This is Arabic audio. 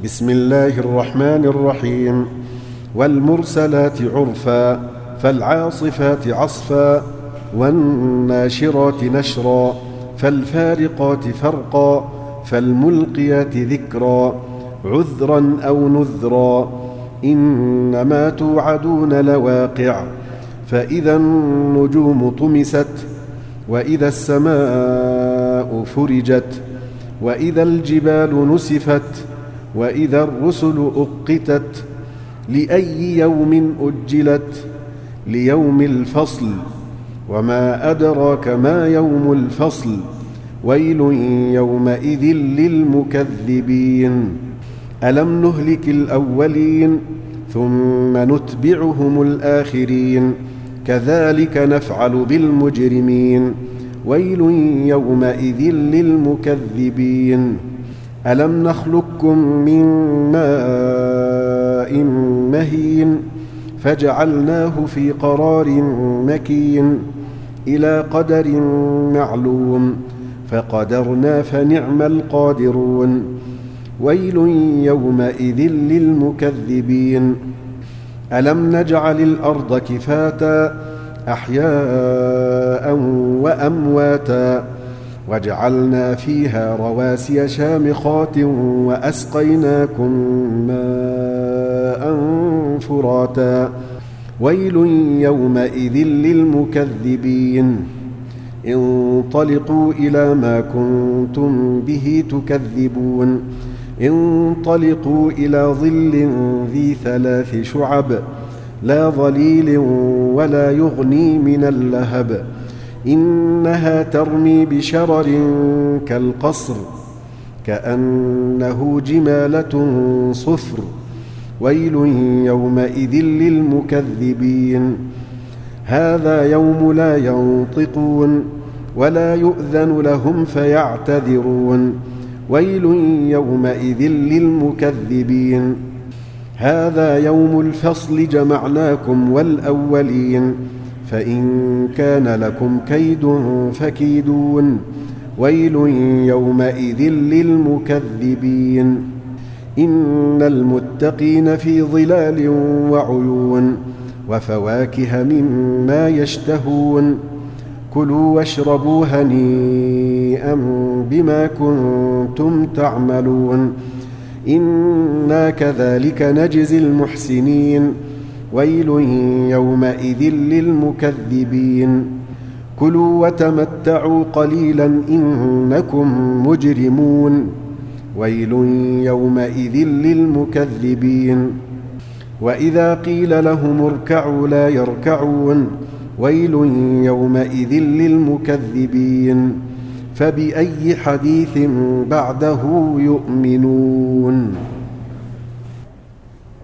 بسم الله الرحمن الرحيم. والمرسلات عرفا فالعاصفات عصفا والناشرات نشرا فالفارقات فرقا فالملقيات ذكرا عذرا أو نذرا إنما توعدون لواقع فإذا النجوم طمست وإذا السماء فرجت وإذا الجبال نسفت وإذا الرسل أقتت لأي يوم أجلت ليوم الفصل وما أدراك ما يوم الفصل ويل يومئذ للمكذبين ألم نهلك الأولين ثم نتبعهم الآخرين كذلك نفعل بالمجرمين ويل يومئذ للمكذبين ألم نخلقكم من ماء مهين فجعلناه في قرار مكين إلى قدر معلوم فقدرنا فنعم القادرون ويل يومئذ للمكذبين ألم نجعل الأرض كفاتا أحياء وأمواتا وجعلنا فيها رواسي شامخات وأسقيناكم ماء فراتا ويل يومئذ للمكذبين انطلقوا إلى ما كنتم به تكذبون انطلقوا إلى ظل ذي 3 شعب لا ظليل ولا يغني من اللهب إنها ترمي بشرر كالقصر كأنه جمالة صفر ويل يومئذ للمكذبين هذا يوم لا ينطقون ولا يؤذن لهم فيعتذرون ويل يومئذ للمكذبين هذا يوم الفصل جمعناكم والأولين فإن كان لكم كيد فكيدون ويل يومئذ للمكذبين إن المتقين في ظلال وعيون وفواكه مما يشتهون كلوا واشربوا هنيئا بما كنتم تعملون إنا كذلك نجزي المحسنين ويل يومئذ للمكذبين كلوا وتمتعوا قليلا إنكم مجرمون ويل يومئذ للمكذبين وإذا قيل لهم اركعوا لا يركعون ويل يومئذ للمكذبين فبأي حديث بعده يؤمنون.